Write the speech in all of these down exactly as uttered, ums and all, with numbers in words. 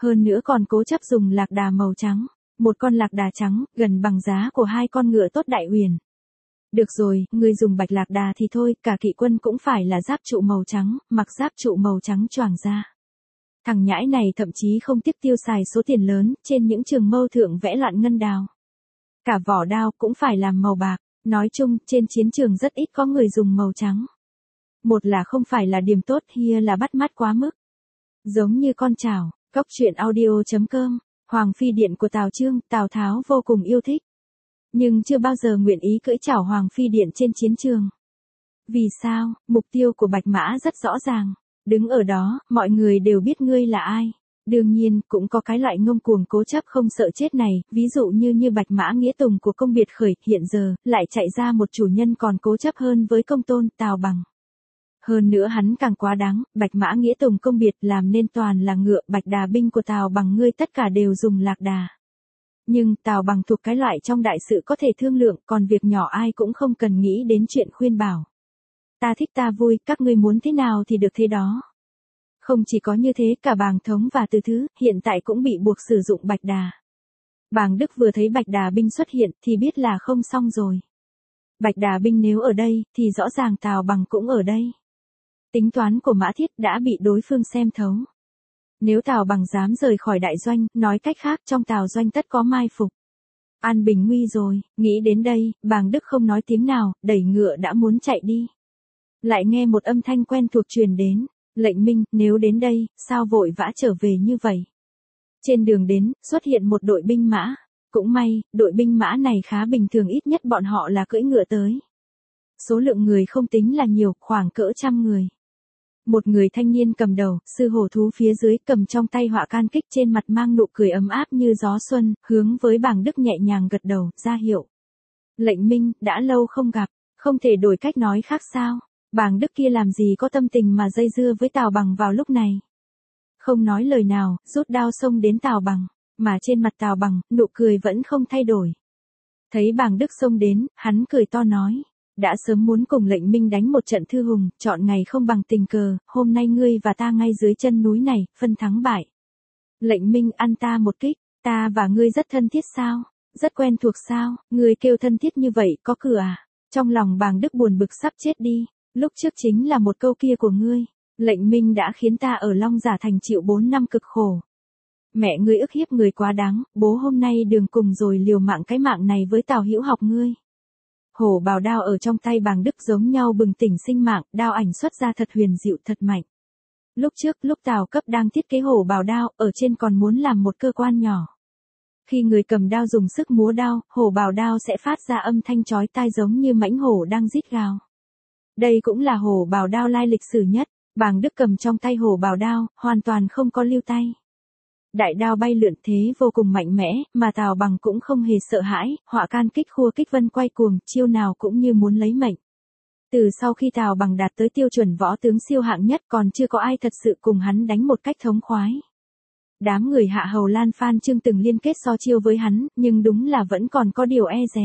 Hơn nữa còn cố chấp dùng lạc đà màu trắng, một con lạc đà trắng, gần bằng giá của hai con ngựa tốt đại huyền. Được rồi, ngươi dùng bạch lạc đà thì thôi, cả kỵ quân cũng phải là giáp trụ màu trắng, mặc giáp trụ màu trắng choàng ra. Thằng nhãi này thậm chí không tiếc tiêu xài số tiền lớn, trên những trường mâu thượng vẽ loạn ngân đào. Cả vỏ đao cũng phải làm màu bạc, nói chung, trên chiến trường rất ít có người dùng màu trắng. Một là không phải là điểm tốt, kia là bắt mắt quá mức. Giống như con chảo, cóc truyện audio chấm com, Hoàng phi điện của Tào Chương, Tào Tháo vô cùng yêu thích. Nhưng chưa bao giờ nguyện ý cưỡi chảo Hoàng phi điện trên chiến trường. Vì sao? Mục tiêu của Bạch Mã rất rõ ràng. Đứng ở đó, mọi người đều biết ngươi là ai. Đương nhiên, cũng có cái loại ngông cuồng cố chấp không sợ chết này, ví dụ như như Bạch Mã Nghĩa Tùng của công biệt khởi, hiện giờ, lại chạy ra một chủ nhân còn cố chấp hơn với công tôn, Tào Bằng. Hơn nữa hắn càng quá đáng, Bạch Mã Nghĩa Tùng công biệt làm nên toàn là ngựa, bạch đà binh của Tào Bằng ngươi tất cả đều dùng lạc đà. Nhưng Tào Bằng thuộc cái loại trong đại sự có thể thương lượng, còn việc nhỏ ai cũng không cần nghĩ đến chuyện khuyên bảo. Ta thích ta vui, các ngươi muốn thế nào thì được thế đó. Không chỉ có như thế, cả Bàng Thống và Từ Thứ, hiện tại cũng bị buộc sử dụng bạch đà. Bàng Đức vừa thấy bạch đà binh xuất hiện, thì biết là không xong rồi. Bạch đà binh nếu ở đây, thì rõ ràng Tào Bằng cũng ở đây. Tính toán của Mã Thiết đã bị đối phương xem thấu. Nếu Tào Bằng dám rời khỏi đại doanh, nói cách khác trong Tào doanh tất có mai phục. An bình nguy rồi, nghĩ đến đây, Bàng Đức không nói tiếng nào, đẩy ngựa đã muốn chạy đi. Lại nghe một âm thanh quen thuộc truyền đến, lệnh Minh, nếu đến đây, sao vội vã trở về như vậy? Trên đường đến, xuất hiện một đội binh mã. Cũng may, đội binh mã này khá bình thường, ít nhất bọn họ là cưỡi ngựa tới. Số lượng người không tính là nhiều, khoảng cỡ trăm người. Một người thanh niên cầm đầu, sư hổ thú phía dưới cầm trong tay họa can kích, trên mặt mang nụ cười ấm áp như gió xuân, hướng với Bàng Đức nhẹ nhàng gật đầu, ra hiệu. Lệnh Minh, đã lâu không gặp, không thể đổi cách nói khác sao? Bàng Đức kia làm gì có tâm tình mà dây dưa với Tào Bằng vào lúc này. Không nói lời nào, rút đao xông đến Tào Bằng, mà trên mặt Tào Bằng, nụ cười vẫn không thay đổi. Thấy Bàng Đức xông đến, hắn cười to nói. Đã sớm muốn cùng lệnh Minh đánh một trận thư hùng, chọn ngày không bằng tình cờ, hôm nay ngươi và ta ngay dưới chân núi này, phân thắng bại. Lệnh Minh ăn ta một kích, ta và ngươi rất thân thiết sao? Rất quen thuộc sao? Ngươi kêu thân thiết như vậy, có cửa à? Trong lòng Bàng Đức buồn bực sắp chết đi, lúc trước chính là một câu kia của ngươi. Lệnh Minh đã khiến ta ở Long Giả Thành chịu bốn năm cực khổ. Mẹ ngươi ức hiếp người quá đáng, bố hôm nay đường cùng rồi liều mạng cái mạng này với Tào Hữu học ngươi. Hổ bào đao ở trong tay Bàng Đức giống nhau bừng tỉnh sinh mạng, đao ảnh xuất ra thật huyền diệu thật mạnh. Lúc trước, lúc Tào Cấp đang thiết kế hổ bào đao, ở trên còn muốn làm một cơ quan nhỏ. Khi người cầm đao dùng sức múa đao, hổ bào đao sẽ phát ra âm thanh chói tai giống như mãnh hổ đang rít gào. Đây cũng là hổ bào đao lai lịch sử nhất, Bàng Đức cầm trong tay hổ bào đao, hoàn toàn không có lưu tay. Đại đao bay lượn thế vô cùng mạnh mẽ, mà Tào Bằng cũng không hề sợ hãi, họa can kích khua kích vân quay cuồng, chiêu nào cũng như muốn lấy mệnh. Từ sau khi Tào Bằng đạt tới tiêu chuẩn võ tướng siêu hạng nhất, còn chưa có ai thật sự cùng hắn đánh một cách thống khoái. Đám người hạ hầu Lan Phan Trương từng liên kết so chiêu với hắn, nhưng đúng là vẫn còn có điều e dè.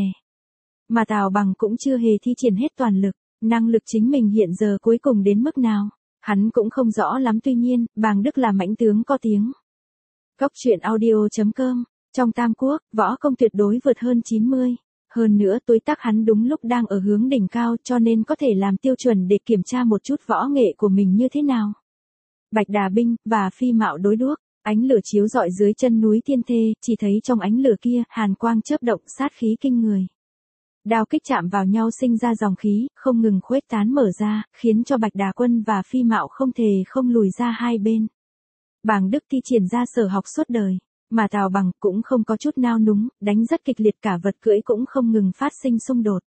Mà Tào Bằng cũng chưa hề thi triển hết toàn lực, năng lực chính mình hiện giờ cuối cùng đến mức nào, hắn cũng không rõ lắm, tuy nhiên, Bàng Đức là mãnh tướng có tiếng. Cóc truyện audio chấm com, trong Tam Quốc, võ công tuyệt đối vượt hơn chín mươi. Hơn nữa tuổi tác hắn đúng lúc đang ở hướng đỉnh cao, cho nên có thể làm tiêu chuẩn để kiểm tra một chút võ nghệ của mình như thế nào. Bạch đà binh, và phi mạo đối đuốc, ánh lửa chiếu rọi dưới chân núi Thiên Thê, chỉ thấy trong ánh lửa kia, hàn quang chớp động, sát khí kinh người. Đao kích chạm vào nhau sinh ra dòng khí, không ngừng khuếch tán mở ra, khiến cho Bạch Đà Quân và phi mạo không thể không lùi ra hai bên. Bàng Đức thi triển ra sở học suốt đời, mà Tào Bằng cũng không có chút nao núng, đánh rất kịch liệt, cả vật cưỡi cũng không ngừng phát sinh xung đột.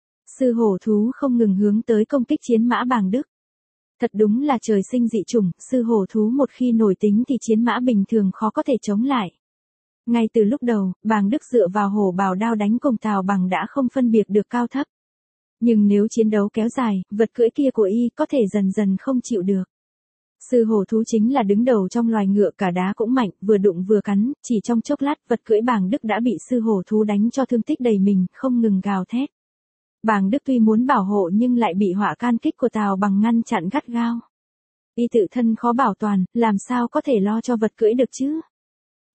Sư hổ thú không ngừng hướng tới công kích chiến mã Bàng Đức. Thật đúng là trời sinh dị chủng, sư hổ thú một khi nổi tính thì chiến mã bình thường khó có thể chống lại. Ngay từ lúc đầu, Bàng Đức dựa vào hổ bào đao đánh cùng Tào Bằng đã không phân biệt được cao thấp. Nhưng nếu chiến đấu kéo dài, vật cưỡi kia của y có thể dần dần không chịu được. Sư hổ thú chính là đứng đầu trong loài ngựa, cả đá cũng mạnh, vừa đụng vừa cắn, chỉ trong chốc lát vật cưỡi Bàng Đức đã bị sư hổ thú đánh cho thương tích đầy mình, không ngừng gào thét. Bàng Đức tuy muốn bảo hộ nhưng lại bị họa can kích của Tào Bằng ngăn chặn gắt gao. Y tự thân khó bảo toàn, làm sao có thể lo cho vật cưỡi được chứ?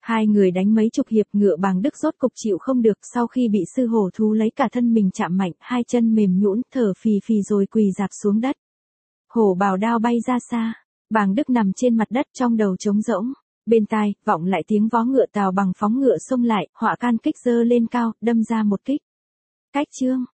Hai người đánh mấy chục hiệp, Ngựa Bàng Đức rốt cục chịu không được, sau khi bị sư hổ thú lấy cả thân mình chạm mạnh, hai chân mềm nhũn, thở phì phì rồi quỳ rạp xuống đất. Hổ bào đao bay ra xa, Bàng Đức nằm trên mặt đất trong đầu trống rỗng. Bên tai, vọng lại tiếng vó ngựa Tào Bằng phóng ngựa xông lại, họa can kích giơ lên cao, đâm ra một kích. Cách chương.